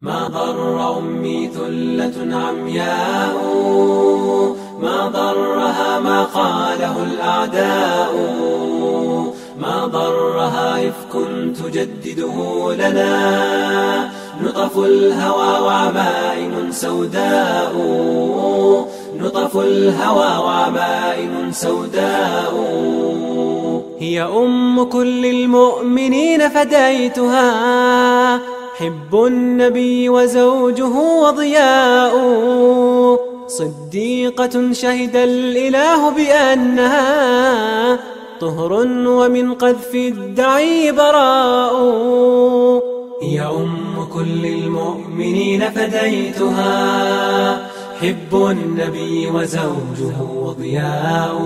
ما ضر أمي ثلة عمياء، ما ضرها ما قاله الأعداء، ما ضرها إفك تجدده لنا نطف الهوى وعمائم سوداء، نطف الهوى وعمائم سوداء. هي أم كل المؤمنين فديتها، حب النبي وزوجه وضياء، صديقة شهد الإله بأنها طهر ومن قذف الدعي براء. هي أم كل المؤمنين فديتها، حب النبي وزوجه وضياء،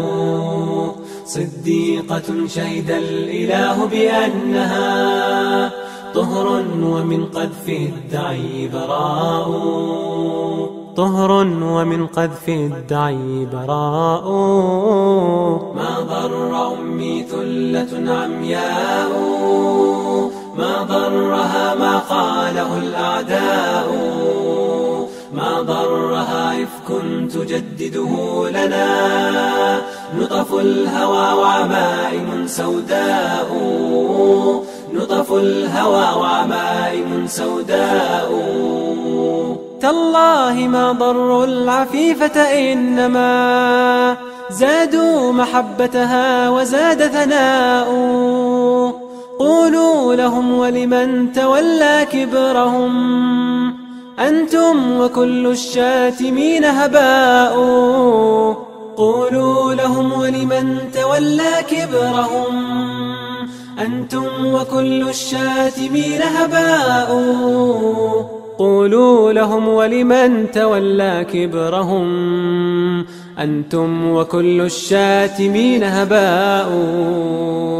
صديقة شهد الإله بأنها طهر ومن قذف الدعي براء، طهر ومن قذف الدعي براء. ما ضر أمي ثلة عمياء، ما ضرها ما قاله الأعداء، ما ضرها إفك تجدده لنا نطف الهوى وعمائم سوداء، نطف الهوى وعمائم سوداء. تالله ما ضر العفيفة إنما زادوا محبتها وزاد ثناء. قولوا لهم ولمن تولى كبرهم أنتم وكل الشاتمين هباء. قولوا لهم ولمن تولى كبرهم أنتم وكل الشاتمين هباء. قولوا لهم ولمن تولى كبرهم أنتم وكل الشاتمين هباء.